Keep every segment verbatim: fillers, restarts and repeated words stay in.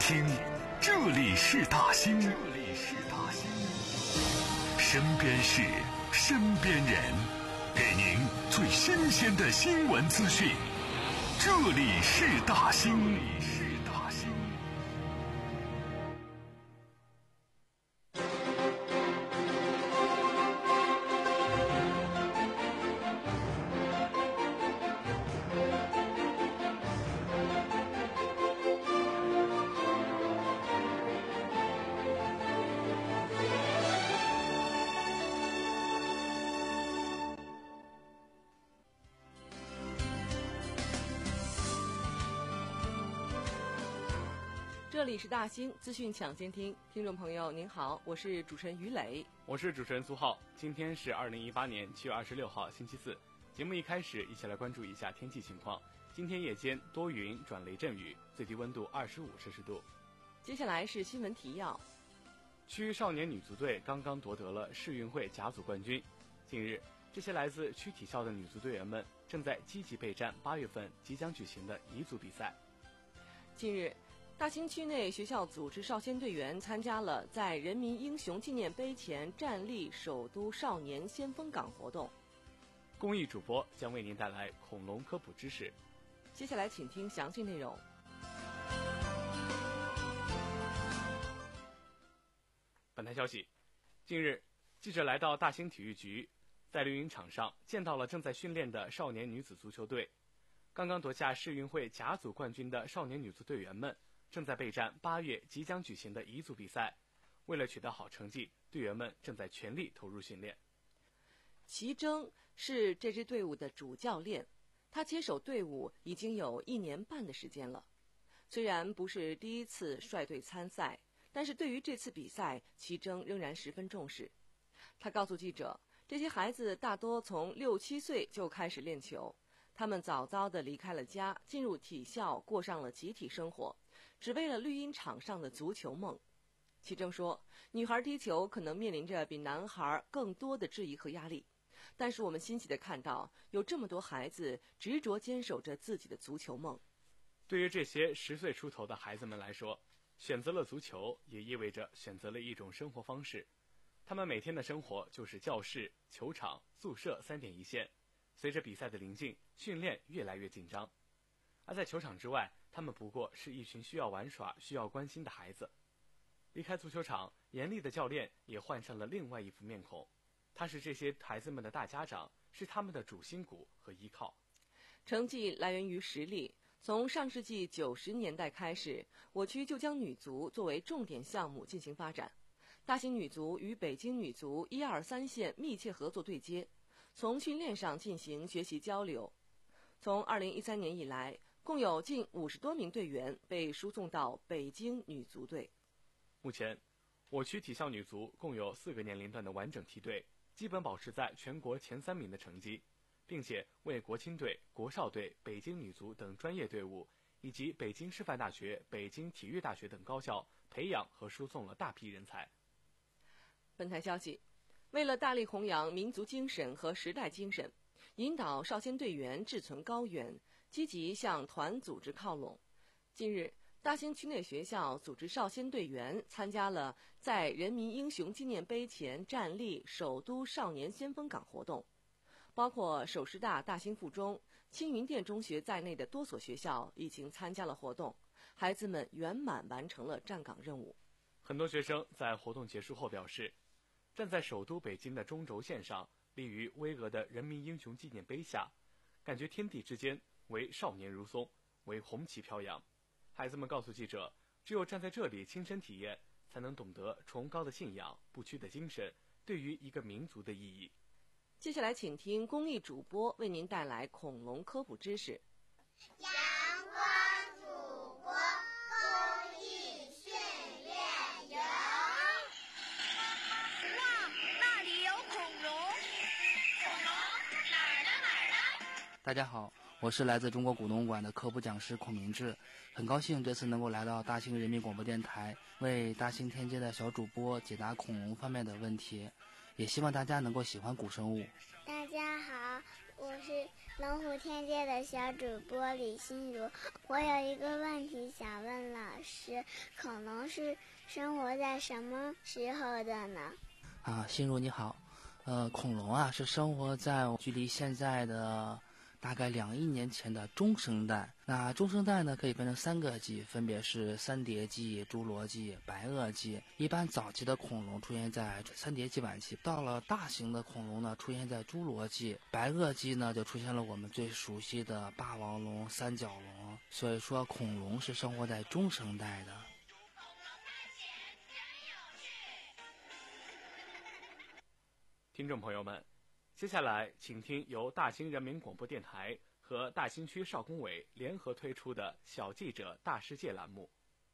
兴，这里是大兴，这里是大兴。身边事，身边人，给您最新鲜的新闻资讯。这里是大兴，这里是大兴。 这里是大兴资讯抢先听，听众朋友您好，我是主持人于磊， 我是主持人苏浩。今天是二零一八年七月二十六号星期四，节目一开始一起来关注一下天气情况。今天夜间多云转雷阵雨，最低温度二十五摄氏度。 接下来是新闻提要。 区少年女足队刚刚夺得了世运会甲组冠军。近日，这些来自区体校的女足队员们正在积极备战八月份即将举行的乙组比赛。 近日，大兴区内学校组织少先队员参加了在人民英雄纪念碑前站立首都少年先锋岗活动。 公益主播将为您带来恐龙科普知识。 接下来请听详细内容。 本台消息，近日，记者来到大兴体育局，在绿茵场上见到了正在训练的少年女子足球队。刚刚夺下世运会甲组冠军的少年女足队员们正在备战八月即将举行的乙组比赛，为了取得好成绩，队员们正在全力投入训练。 齐征是这支队伍的主教练，他接手队伍已经有一年半的时间了。虽然不是第一次率队参赛，但是对于这次比赛，齐征仍然十分重视。他告诉记者，这些孩子大多从六七岁就开始练球，他们早早地离开了家，进入体校，过上了集体生活，只为了绿茵场上的足球梦。齐征说，女孩踢球可能面临着比男孩更多的质疑和压力，但是我们欣喜地看到有这么多孩子执着坚守着自己的足球梦。 对于这些十岁出头的孩子们来说，选择了足球也意味着选择了一种生活方式。他们每天的生活就是教室、球场、宿舍三点一线。随着比赛的临近，训练越来越紧张。而在球场之外，他们不过是一群需要玩耍、需要关心的孩子。离开足球场，严厉的教练也换上了另外一副面孔。他是这些孩子们的大家长，是他们的主心骨和依靠。 成绩来源于实力。从上世纪九十年代开始，我区就将女足作为重点项目进行发展。大兴女足与北京女足一二三线密切合作对接，从训练上进行学习交流。从二零一三年以来，共有近五十多名队员被输送到北京女足队。 目前，我区体校女足共有四个年龄段的完整梯队，基本保持在全国前三名的成绩，并且为国青队、国少队、北京女足等专业队伍，以及北京师范大学、北京体育大学等高校培养和输送了大批人才。 本台消息，为了大力弘扬民族精神和时代精神，引导少先队员志存高远，积极向团组织靠拢。近日，大兴区内学校组织少先队员参加了在人民英雄纪念碑前站立首都少年先锋岗活动，包括首师大大兴附中、青云店中学在内的多所学校已经参加了活动，孩子们圆满完成了站岗任务。 很多学生在活动结束后表示，站在首都北京的中轴线上，立于巍峨的人民英雄纪念碑下，感觉天地之间为少年如松，为红旗飘扬。孩子们告诉记者，只有站在这里亲身体验，才能懂得崇高的信仰、不屈的精神对于一个民族的意义。 接下来请听公益主播为您带来恐龙科普知识。 阳光主播公益训练营。 哇，那里有恐龙！恐龙哪儿呢哪儿呢？ 大家好，我是来自中国古农馆的科普讲师孔明志，很高兴这次能够来到大兴人民广播电台，为大兴天街的小主播解答恐龙方面的问题，也希望大家能够喜欢古生物。 大家好，我是龙虎天界的小主播李心如，我有一个问题想问老师，恐龙是生活在什么时候的呢？ 啊，心如你好，呃，恐龙啊是生活在距离现在的大概两亿年前的中生代。那中生代呢，可以分成三个纪，分别是三叠纪、侏罗纪、白垩纪。一般早期的恐龙出现在三叠纪晚期，到了大型的恐龙呢，出现在侏罗纪。白垩纪呢，就出现了我们最熟悉的霸王龙、三角龙。所以说，恐龙是生活在中生代的。 听众朋友们，接下来请听由大兴人民广播电台和大兴区少工委联合推出的小记者大世界栏目。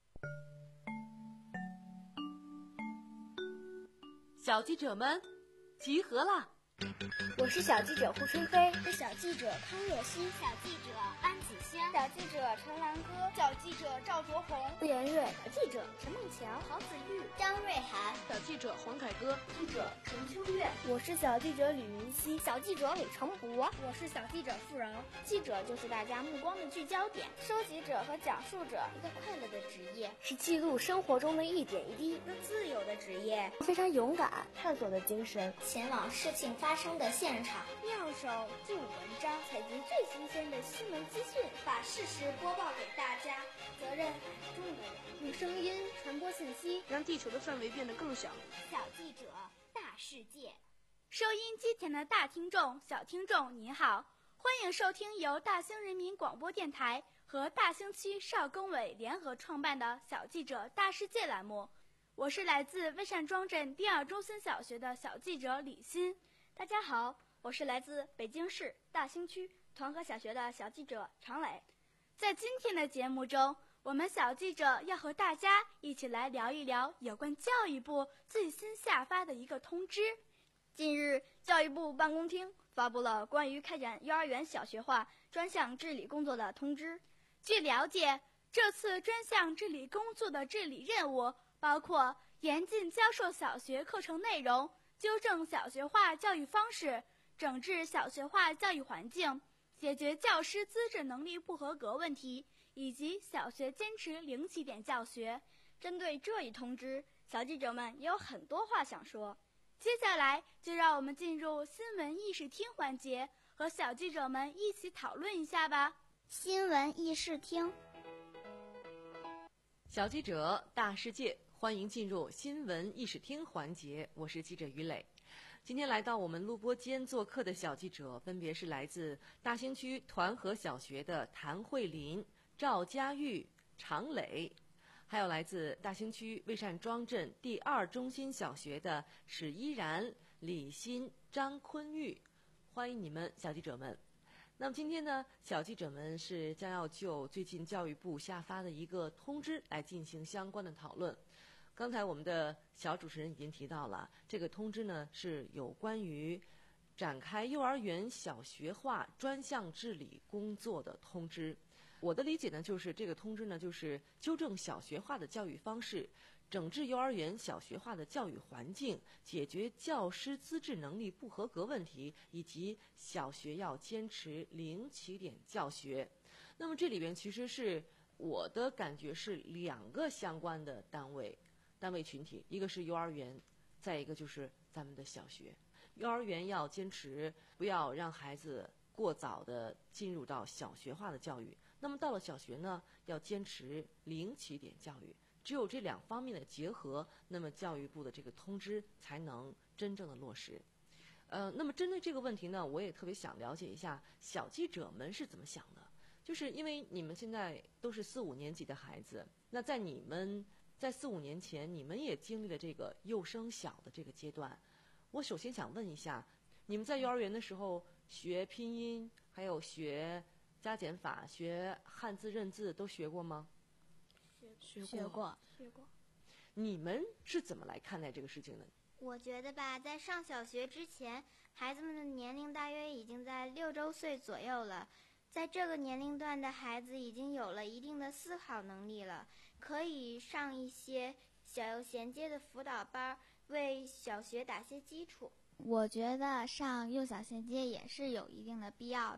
小记者们集合啦！ 我是小记者胡春飞，是小记者康若曦， 小记者安子轩， 小记者陈兰歌， 小记者赵卓红， 顾妍蕊，小记者陈梦乔， 曹子玉，张瑞涵， 小记者黄凯歌， 记者陈秋月。我是小记者李云熙，小记者李成博。 我是小记者付柔。 记者就是大家目光的聚焦点，收集者和讲述者，一个快乐的职业，是记录生活中的一点一滴， 一个自由的职业， 非常勇敢、探索的精神， 前往事情发生的现场， 妙手进文章，采集最新鲜的新闻资讯， 把事实播报给大家。责任很重的人， 用声音传播信息， 让地球的范围变得更小。 小记者大世界， 收音机前的大听众、小听众您好，欢迎收听由大兴人民广播电台和大兴区少工委联合创办的小记者大世界栏目。我是来自魏善庄镇第二中心小学的小记者李欣。 大家好，我是来自北京市大兴区团河小学的小记者常磊。 在今天的节目中，我们小记者要和大家一起来聊一聊有关教育部最新下发的一个通知。 近日，教育部办公厅发布了关于开展幼儿园小学化专项治理工作的通知。 据了解，这次专项治理工作的治理任务包括严禁教授小学课程内容，纠正小学化教育方式，整治小学化教育环境，解决教师资质能力不合格问题，以及小学坚持零起点教学。 针对这一通知，小记者们也有很多话想说。 接下来就让我们进入新闻议事厅环节，和小记者们一起讨论一下吧。 新闻议事厅， 小记者大世界，欢迎进入新闻议事厅环节，我是记者于磊。今天来到我们录播间做客的小记者分别是来自大兴区团河小学的谭慧琳、赵佳玉、常磊，还有来自大兴区魏善庄镇第二中心小学的史依然、李欣、张坤玉，欢迎你们小记者们。那么今天呢，小记者们是将要就最近教育部下发的一个通知来进行相关的讨论。刚才我们的小主持人已经提到了，这个通知呢是有关于展开幼儿园小学化专项治理工作的通知。我的理解呢，就是这个通知呢，就是纠正小学化的教育方式，整治幼儿园小学化的教育环境，解决教师资质能力不合格问题，以及小学要坚持零起点教学。那么这里边其实是我的感觉是两个相关的单位。单位群体，一个是幼儿园，再一个就是咱们的小学。幼儿园要坚持不要让孩子过早的进入到小学化的教育，那么到了小学呢，要坚持零起点教育。只有这两方面的结合，那么教育部的这个通知才能真正的落实。呃，那么针对这个问题呢，我也特别想了解一下小记者们是怎么想的。就是因为你们现在都是四五年级的孩子，那在你们在四五年前，你们也经历了这个幼升小的这个阶段。我首先想问一下，你们在幼儿园的时候学拼音，还有学加减法、学汉字认字都学过吗？ 学过， 学过，学过。 你们是怎么来看待这个事情的？ 我觉得吧，在上小学之前，孩子们的年龄大约已经在六周岁左右了。在这个年龄段的孩子已经有了一定的思考能力了，可以上一些小幼衔接的辅导班，为小学打些基础。 我觉得上幼小衔接也是有一定的必要的，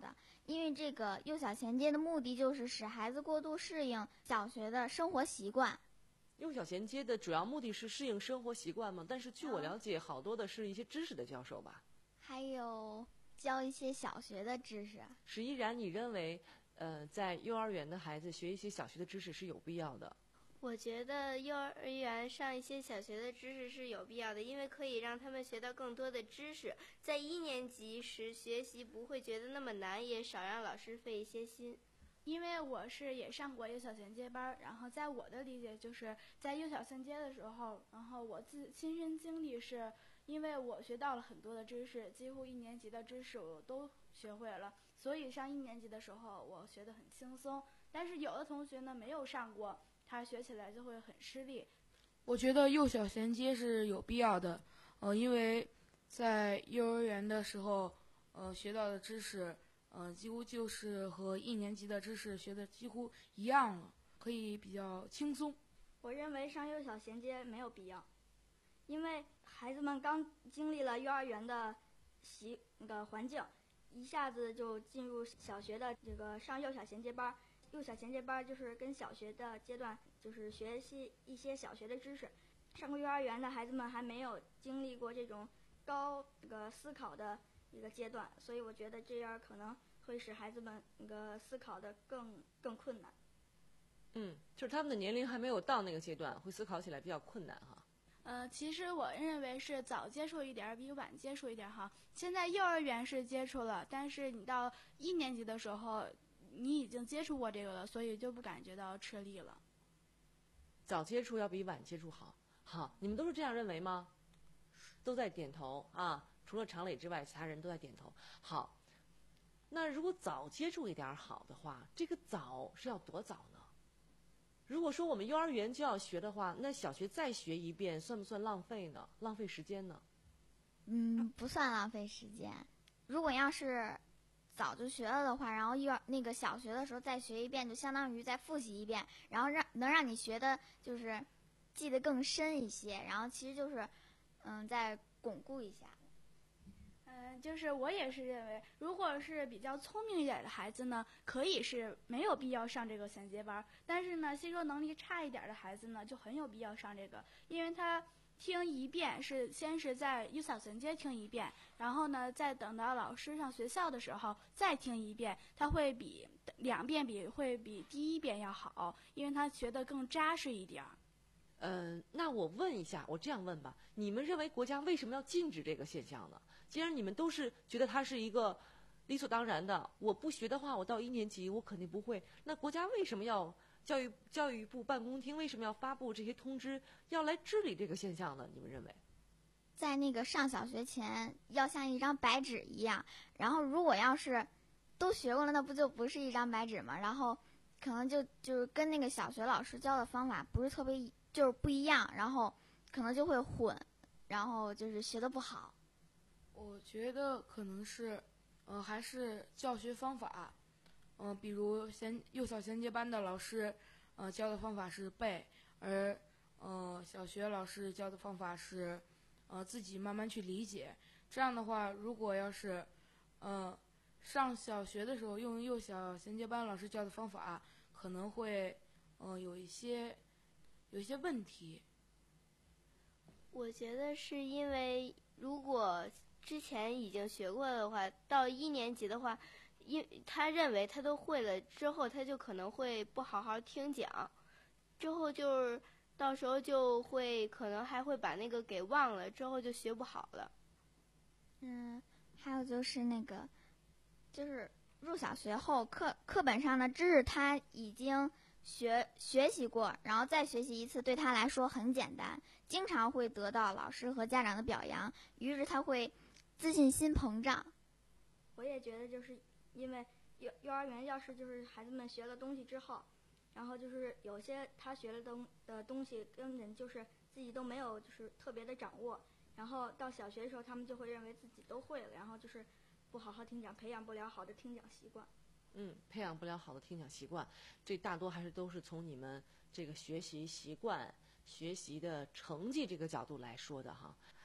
因为这个幼小衔接的目的就是使孩子过度适应小学的生活习惯。 幼小衔接的主要目的是适应生活习惯吗？但是据我了解，好多的是一些知识的教授吧？ 还有教一些小学的知识。 史依然，你认为，呃，在幼儿园的孩子学一些小学的知识是有必要的？ 我觉得幼儿园上一些小学的知识是有必要的，因为可以让他们学到更多的知识，在一年级时学习不会觉得那么难，也少让老师费一些心。 因为我是也上过幼小衔接班，然后在我的理解就是在幼小衔接的时候，然后我自亲身经历是因为我学到了很多的知识，几乎一年级的知识我都学会了，所以上一年级的时候我学得很轻松。但是有的同学呢没有上过，他学起来就会很吃力。 我觉得幼小衔接是有必要的，呃，因为在幼儿园的时候，呃，学到的知识，呃，几乎就是和一年级的知识学的几乎一样了，可以比较轻松。 我认为上幼小衔接没有必要，因为孩子们刚经历了幼儿园的习那个环境，一下子就进入小学的这个上幼小衔接班。幼小衔接班就是跟小学的阶段，就是学习一些小学的知识。上过幼儿园的孩子们还没有经历过这种高这个思考的一个阶段，所以我觉得这样可能会使孩子们那个思考的更更困难。 嗯，就是他们的年龄还没有到那个阶段，会思考起来比较困难哈。 呃，其实我认为是早接触一点比晚接触一点哈。现在幼儿园是接触了，但是你到一年级的时候，你已经接触过这个了，所以就不感觉到吃力了。 早接触要比晚接触好。好，你们都是这样认为吗？都在点头啊，除了常磊之外，其他人都在点头。好，那如果早接触一点好的话，这个早是要多早呢？如果说我们幼儿园就要学的话，那小学再学一遍算不算浪费呢？浪费时间呢？ 嗯，不算浪费时间。如果要是早就学了的话，然后幼儿那个小学的时候再学一遍，就相当于再复习一遍，然后让能让你学的就是记得更深一些，然后其实就是嗯再巩固一下。 嗯，就是我也是认为，如果是比较聪明一点的孩子呢，可以是没有必要上这个衔接班，但是呢，吸收能力差一点的孩子呢，就很有必要上这个，因为他听一遍是先是在幼小衔接听一遍，然后呢，再等到老师上学校的时候再听一遍，他会比两遍比会比第一遍要好，因为他学得更扎实一点。 嗯、呃，那我问一下，我这样问吧，你们认为国家为什么要禁止这个现象呢？既然你们都是觉得它是一个理所当然的，我不学的话，我到一年级我肯定不会。那国家为什么要教育教育部办公厅为什么要发布这些通知，要来治理这个现象呢？你们认为？ 在那个上小学前，要像一张白纸一样，然后如果要是都学过了，那不就不是一张白纸吗？然后可能就就是跟那个小学老师教的方法不是特别就是不一样，然后可能就会混，然后就是学得不好。 我觉得可能是，呃，还是教学方法，嗯、呃，比如衔幼小衔接班的老师，呃，教的方法是背，而呃小学老师教的方法是，呃，自己慢慢去理解。这样的话，如果要是，呃，上小学的时候用幼小衔接班老师教的方法，可能会，呃，有一些有一些问题。 我觉得是因为如果之前已经学过的话，到一年级的话，因他认为他都会了之后，他就可能会不好好听讲，之后就是到时候就会可能还会把那个给忘了，之后就学不好了。 嗯，还有就是那个，就是入小学后课课本上的知识他已经学学习过，然后再学习一次对他来说很简单，经常会得到老师和家长的表扬，于是他会自信心膨胀。 我也觉得就是因为幼幼儿园要是就是孩子们学了东西之后，然后就是有些他学了东的东西根本就是自己都没有就是特别的掌握，然后到小学的时候他们就会认为自己都会了，然后就是不好好听讲，培养不了好的听讲习惯。 嗯，培养不了好的听讲习惯，这大多还是都是从你们这个学习习惯、学习的成绩这个角度来说的哈。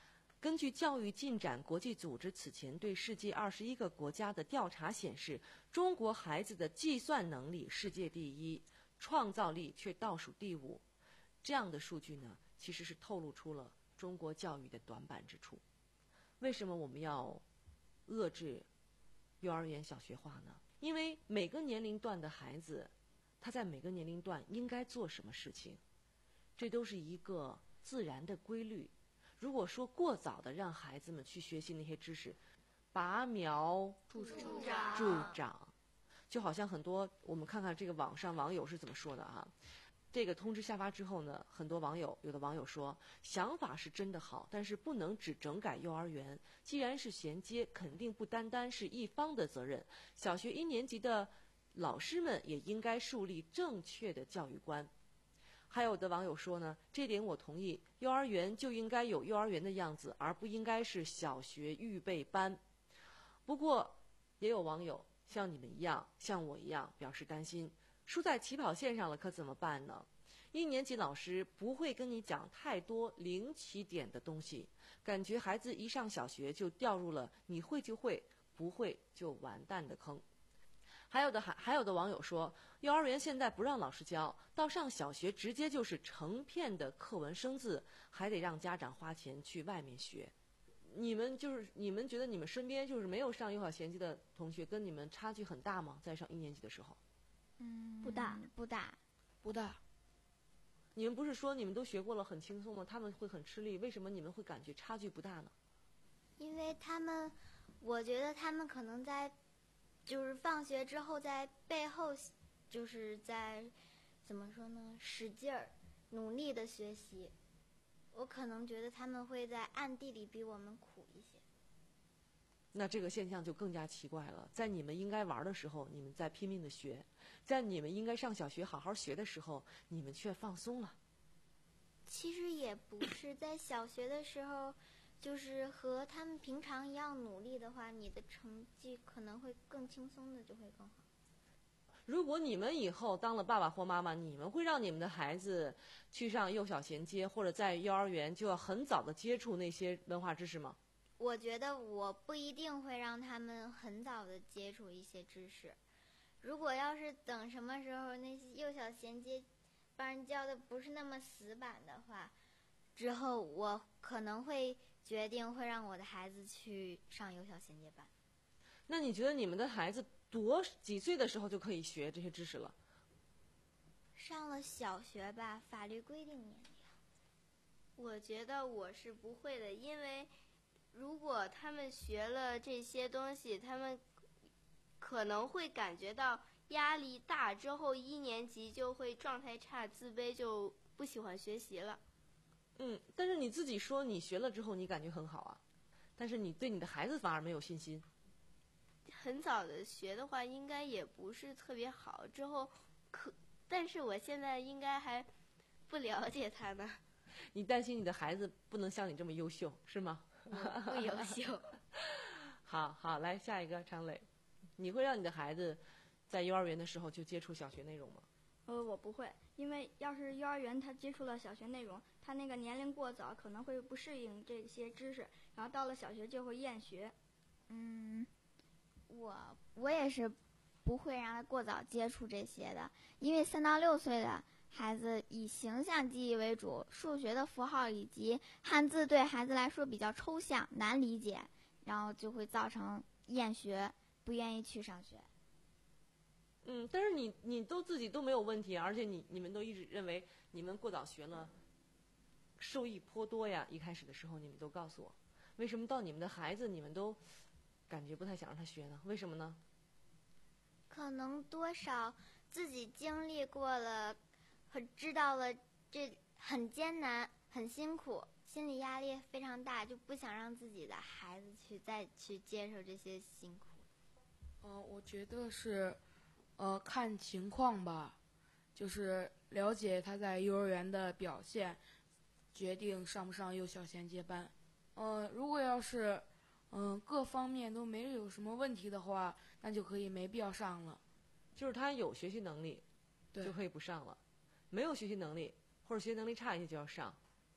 根据教育进展国际组织此前对世界二十一个国家的调查显示，中国孩子的计算能力世界第一，创造力却倒数第五。这样的数据呢，其实是透露出了中国教育的短板之处。为什么我们要遏制幼儿园小学化呢？因为每个年龄段的孩子，他在每个年龄段应该做什么事情，这都是一个自然的规律。如果说过早的让孩子们去学习那些知识，拔苗助长，助长，就好像很多我们看看这个网上网友是怎么说的啊。这个通知下发之后呢，很多网友有的网友说，想法是真的好，但是不能只整改幼儿园，既然是衔接，肯定不单单是一方的责任，小学一年级的老师们也应该树立正确的教育观。还有的网友说呢，这点我同意，幼儿园就应该有幼儿园的样子，而不应该是小学预备班。不过也有网友像你们一样，像我一样表示担心，输在起跑线上了可怎么办呢？一年级老师不会跟你讲太多零起点的东西，感觉孩子一上小学就掉入了你会就会，不会就完蛋的坑。还有的还还有的网友说，幼儿园现在不让老师教，到上小学直接就是成片的课文生字，还得让家长花钱去外面学。你们就是你们觉得你们身边就是没有上幼小衔接的同学，跟你们差距很大吗？在上一年级的时候？ 嗯， 不大， 不大， 不大。 你们不是说你们都学过了很轻松吗？他们会很吃力，为什么你们会感觉差距不大呢？ 因为他们，我觉得他们可能在。就是放学之后在背后，就是在怎么说呢，使劲儿努力的学习。我可能觉得他们会在暗地里比我们苦一些。 那这个现象就更加奇怪了，在你们应该玩的时候，你们在拼命的学；在你们应该上小学好好学的时候，你们却放松了。 其实也不是，在小学的时候，就是和他们平常一样努力的话，你的成绩可能会更轻松的，就会更好。 如果你们以后当了爸爸或妈妈，你们会让你们的孩子去上幼小衔接，或者在幼儿园就要很早的接触那些文化知识吗？ 我觉得我不一定会让他们很早的接触一些知识。如果要是等什么时候那些幼小衔接帮人教的不是那么死板的话，之后我可能会决定会让我的孩子去上幼小衔接班。 那你觉得你们的孩子多几岁的时候就可以学这些知识了？ 上了小学吧，法律规定年龄。 我觉得我是不会的，因为如果他们学了这些东西，他们可能会感觉到压力大，之后一年级就会状态差、自卑，就不喜欢学习了。 嗯，但是你自己说你学了之后你感觉很好啊，但是你对你的孩子反而没有信心。 很早的学的话，应该也不是特别好。之后可，但是我现在应该还不了解他呢。 你担心你的孩子不能像你这么优秀，是吗？ 不优秀。 好好，来下一个常磊，你会让你的孩子在幼儿园的时候就接触小学内容吗？ 呃，我不会，因为要是幼儿园他接触了小学内容，他那个年龄过早，可能会不适应这些知识，然后到了小学就会厌学。 嗯，我我也是不会让他过早接触这些的，因为三到六岁的孩子以形象记忆为主，数学的符号以及汉字对孩子来说比较抽象难理解，然后就会造成厌学，不愿意去上学。 嗯，但是你你都自己都没有问题，而且你你们都一直认为你们过早学了，受益颇多呀。一开始的时候你们都告诉我，为什么到你们的孩子你们都感觉不太想让他学呢？为什么呢？ 可能多少自己经历过了和知道了这很艰难很辛苦，心理压力非常大，就不想让自己的孩子去再去接受这些辛苦。 嗯、呃，我觉得是呃看情况吧，就是了解他在幼儿园的表现，决定上不上幼小衔接班。呃，如果要是嗯、呃、各方面都没有什么问题的话，那就可以没必要上了。 就是他有学习能力，就可以不上了；没有学习能力或者学习能力差一些就要上。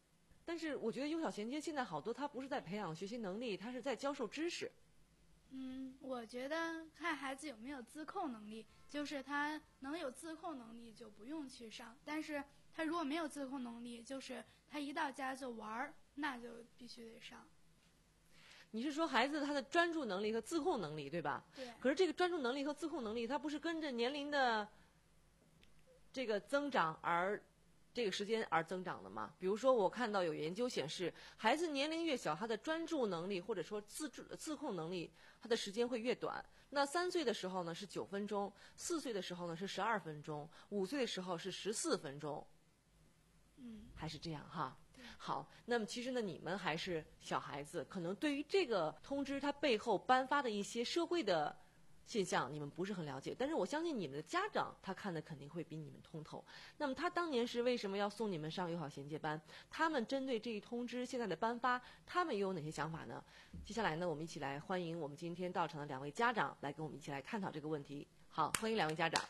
但是我觉得幼小衔接现在好多，它不是在培养学习能力，它是在教授知识。 嗯，我觉得看孩子有没有自控能力，就是他能有自控能力就不用去上，但是他如果没有自控能力，就是他一到家就玩儿，那就必须得上。 你是说孩子他的专注能力和自控能力，对吧？ 对。 可是这个专注能力和自控能力，它不是跟着年龄的这个增长而这个时间而增长的吗？比如说，我看到有研究显示，孩子年龄越小，他的专注能力或者说自主自控能力，他的时间会越短。那三岁的时候呢是九分钟，四岁的时候呢是十二分钟，五岁的时候是十四分钟。 嗯， 还是这样哈。好，那么其实呢，你们还是小孩子，可能对于这个通知它背后颁发的一些社会的现象，你们不是很了解。但是我相信你们的家长，他看的肯定会比你们通透。那么他当年是为什么要送你们上友好衔接班？他们针对这一通知现在的颁发，他们又有哪些想法呢？接下来呢，我们一起来欢迎我们今天到场的两位家长，来跟我们一起来探讨这个问题。好，欢迎两位家长。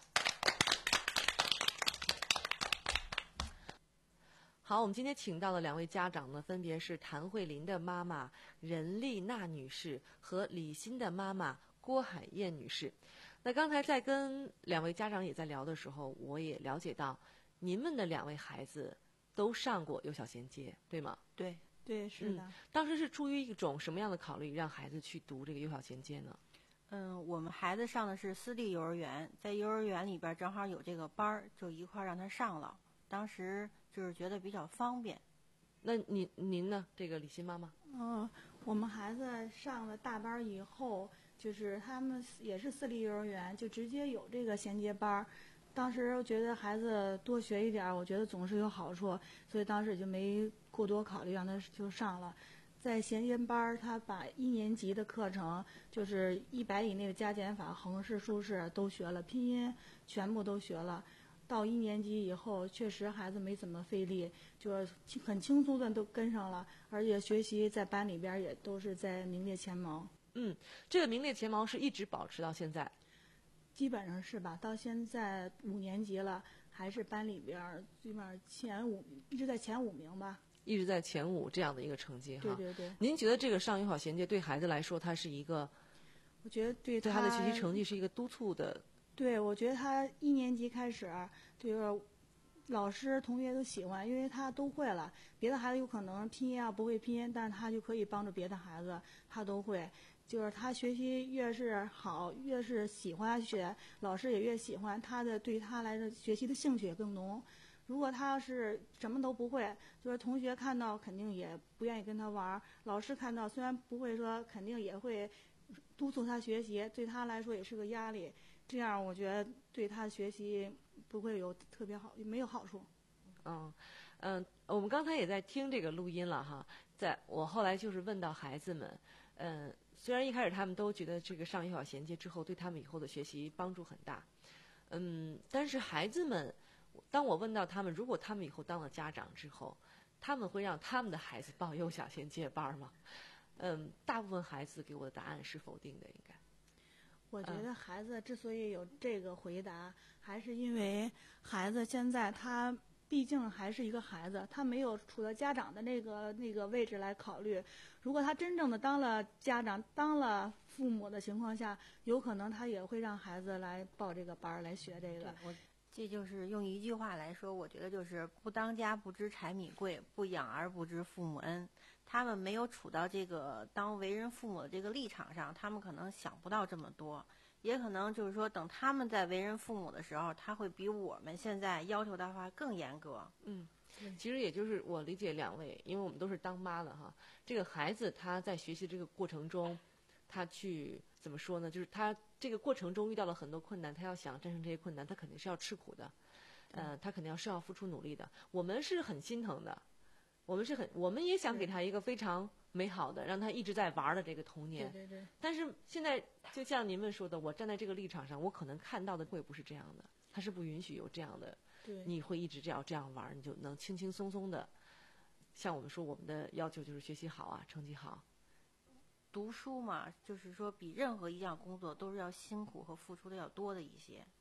好，我们今天请到的两位家长呢，分别是谭慧琳的妈妈任丽娜女士和李欣的妈妈郭海燕女士。那刚才在跟两位家长也在聊的时候，我也了解到，您们的两位孩子都上过幼小衔接，对吗？ 对，对，是的。 嗯，当时是出于一种什么样的考虑，让孩子去读这个幼小衔接呢？ 嗯，我们孩子上的是私立幼儿园，在幼儿园里边正好有这个班儿，就一块儿让他上了。当时就是觉得比较方便。 那您您呢？这个李欣妈妈？ 嗯，我们孩子上了大班以后，就是他们也是私立幼儿园，就直接有这个衔接班。当时觉得孩子多学一点，我觉得总是有好处，所以当时就没过多考虑，让他就上了。在衔接班，他把一年级的课程，就是一百以内的加减法、横式、竖式都学了，拼音全部都学了。到一年级以后，确实孩子没怎么费力，就是很轻松的都跟上了，而且学习在班里边也都是在名列前茅。 嗯，这个名列前茅是一直保持到现在？ 基本上是吧，到现在五年级了，还是班里边基本上前五，一直在前五名吧。 一直在前五这样的一个成绩哈。 对对对。 您觉得这个上友好衔接对孩子来说，它是一个？ 我觉得对对他的学习成绩是一个督促的。 对，我觉得他一年级开始，就是老师、同学都喜欢，因为他都会了。别的孩子有可能拼音啊不会拼音，但是他就可以帮助别的孩子，他都会。就是他学习越是好，越是喜欢学，老师也越喜欢他的，对他来说学习的兴趣也更浓。如果他要是什么都不会，就是同学看到肯定也不愿意跟他玩，老师看到虽然不会说，肯定也会督促他学习，对他来说也是个压力。这样我觉得对他的学习不会有特别好，没有好处。 嗯嗯，我们刚才也在听这个录音了哈，在我后来就是问到孩子们，嗯，虽然一开始他们都觉得这个上幼小衔接之后对他们以后的学习帮助很大，嗯，但是孩子们，当我问到他们，如果他们以后当了家长之后，他们会让他们的孩子报幼小衔接班吗？嗯，大部分孩子给我的答案是否定的，应该。 我觉得孩子之所以有这个回答，还是因为孩子现在他毕竟还是一个孩子，他没有处在家长的那个那个位置来考虑。如果他真正的当了家长、当了父母的情况下，有可能他也会让孩子来报这个班来学这个。 我这就是用一句话来说，我觉得就是不当家不知柴米贵，不养儿不知父母恩。他们没有处到这个当为人父母的这个立场上，他们可能想不到这么多，也可能就是说等他们在为人父母的时候，他会比我们现在要求的话更严格。 嗯，其实也就是我理解两位，因为我们都是当妈的哈，这个孩子他在学习这个过程中，他去怎么说呢？就是他这个过程中遇到了很多困难，他要想战胜这些困难，他肯定是要吃苦的，呃，他肯定要是要付出努力的。我们是很心疼的。我们是很，我们也想给他一个非常美好的，让他一直在玩的这个童年。 对对对。 但是现在，就像您们说的，我站在这个立场上，我可能看到的会不是这样的，他是不允许有这样的。 对。 你会一直这样这样玩，你就能轻轻松松的。像我们说，我们的要求就是学习好啊，成绩好。 读书嘛，就是说比任何一项工作都是要辛苦和付出的要多的一些。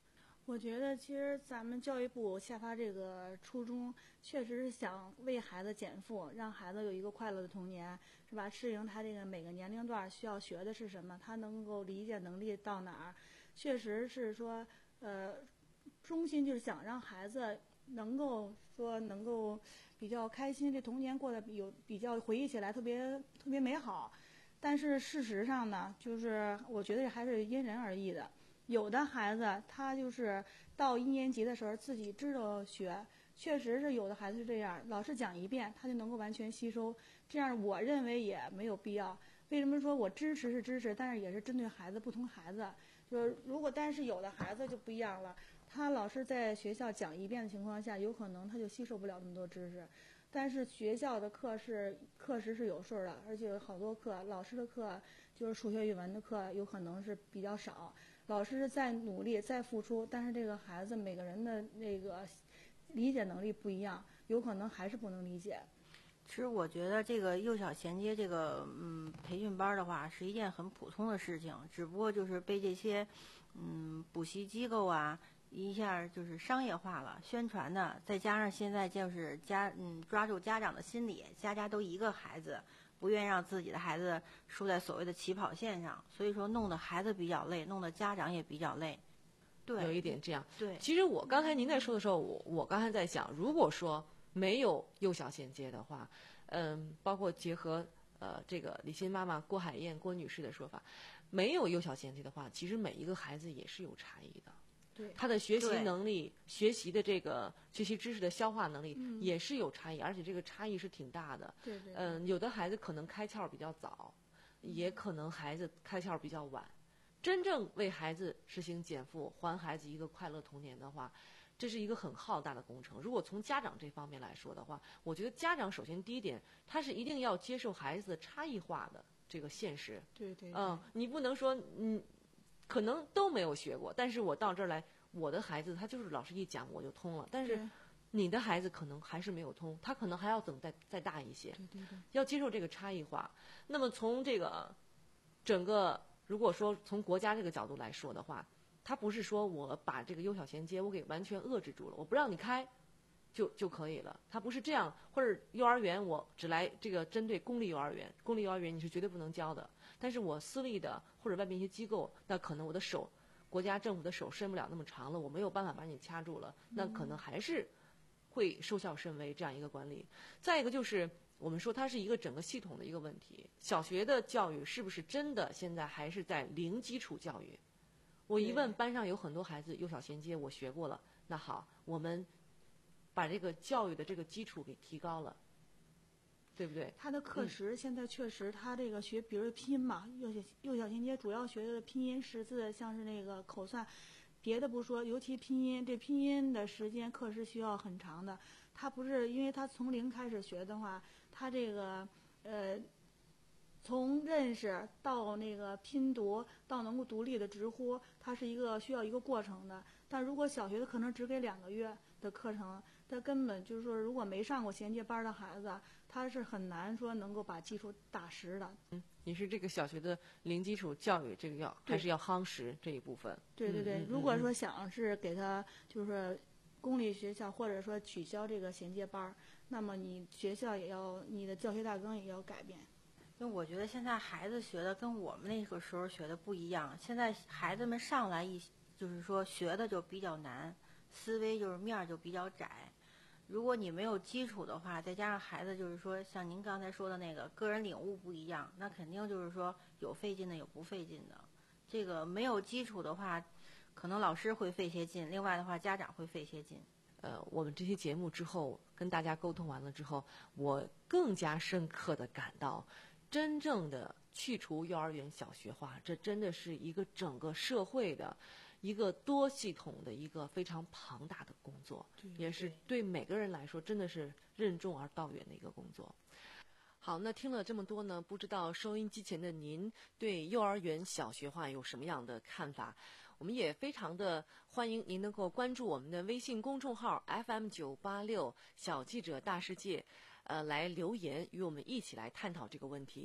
我觉得其实咱们教育部下发这个初衷，确实是想为孩子减负，让孩子有一个快乐的童年，是吧？适应他这个每个年龄段需要学的是什么，他能够理解能力到哪儿，确实是说，呃，中心就是想让孩子能够说能够比较开心，这童年过得有比较回忆起来特别特别美好。但是事实上呢，就是我觉得还是因人而异的。有的孩子他就是到一年级的时候自己知道学，确实是有的孩子是这样，老师讲一遍他就能够完全吸收，这样我认为也没有必要。为什么说我支持是支持，但是也是针对孩子不同孩子，就是如果但是有的孩子就不一样了，他老师在学校讲一遍的情况下，有可能他就吸收不了那么多知识。但是学校的课是课时是有数的，而且有好多课，老师的课就是数学、语文的课有可能是比较少。老师在努力在付出，但是这个孩子每个人的那个理解能力不一样，有可能还是不能理解。 其实我觉得这个幼小衔接这个嗯培训班的话是一件很普通的事情，只不过就是被这些嗯补习机构啊一下就是商业化了，宣传的，再加上现在就是家嗯抓住家长的心理，家家都一个孩子，不愿让自己的孩子输在所谓的起跑线上，所以说弄得孩子比较累，弄得家长也比较累。对， 有一点这样。 对， 其实我刚才您在说的时候，我我刚才在想，如果说没有幼小衔接的话，嗯，包括结合呃这个李欣妈妈郭海燕郭女士的说法，没有幼小衔接的话，其实每一个孩子也是有差异的。 对， 他的学习能力、学习的这个学习知识的消化能力也是有差异，嗯、而且这个差异是挺大的。 对对。 嗯、呃，有的孩子可能开窍比较早，也可能孩子开窍比较晚。真正为孩子实行减负，还孩子一个快乐童年的话，这是一个很浩大的工程。如果从家长这方面来说的话，我觉得家长首先第一点，他是一定要接受孩子的差异化的这个现实。 对 对, 对。 嗯，你不能说嗯。可能都没有学过，但是我到这儿来，我的孩子他就是老师一讲我就通了，但是你的孩子可能还是没有通，他可能还要等再再大一些， 对对对， 要接受这个差异化。那么从这个整个，如果说从国家这个角度来说的话，他不是说我把这个幼小衔接我给完全遏制住了，我不让你开就就可以了，他不是这样，或者幼儿园我只来这个针对公立幼儿园，公立幼儿园你是绝对不能教的。但是我私立的或者外面一些机构，那可能我的手，国家政府的手伸不了那么长了，我没有办法把你掐住了，那可能还是会收效甚微这样一个管理。再一个就是我们说它是一个整个系统的一个问题，小学的教育是不是真的现在还是在零基础教育？我一问班上有很多孩子幼小衔接我学过了，那好，我们把这个教育的这个基础给提高了。对不对？ 他的课时现在确实，他这个学，比如拼音嘛，幼小幼小衔接主要学的拼音识字，像是那个口算，别的不说，尤其拼音，这拼音的时间课时需要很长的。他不是，因为他从零开始学的话，他这个呃，从认识到那个拼读到能够独立的直呼，它是一个需要一个过程的。但如果小学的可能只给两个月的课程，他根本就是说，如果没上过衔接班的孩子，他是很难说能够把基础打实的。 嗯，你是这个小学的零基础教育，这个要还是要夯实这一部分？ 对对对， 嗯、 如果说想是给他就是说公立学校或者说取消这个衔接班，那么你学校也要你的教学大纲也要改变。 因为我觉得现在孩子学的跟我们那个时候学的不一样，现在孩子们上来一就是说学的就比较难，思维就是面儿就比较窄。如果你没有基础的话，再加上孩子就是说像您刚才说的那个个人领悟不一样，那肯定就是说有费劲的有不费劲的。这个没有基础的话，可能老师会费些劲，另外的话家长会费些劲。 呃，我们这期节目之后跟大家沟通完了之后，我更加深刻地感到，真正的去除幼儿园小学化，这真的是一个整个社会的一个多系统的一个非常庞大的工作，也是对每个人来说真的是任重而道远的一个工作。好，那听了这么多呢，不知道收音机前的您对幼儿园小学化有什么样的看法？我们也非常的欢迎您能够关注我们的微信公众号 F M 九八六小记者大世界，呃，来留言与我们一起来探讨这个问题。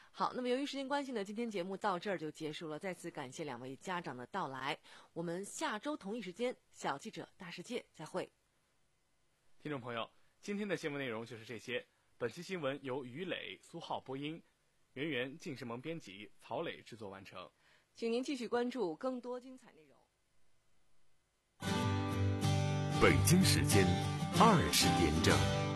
好，那么由于时间关系呢，今天节目到这儿就结束了。再次感谢两位家长的到来，我们下周同一时间小记者大世界再会。 听众朋友，今天的新闻内容就是这些。本期新闻由于磊、苏浩播音，圆圆、晋世萌编辑，曹磊制作完成。 请您继续关注更多精彩内容。 北京时间二十点整。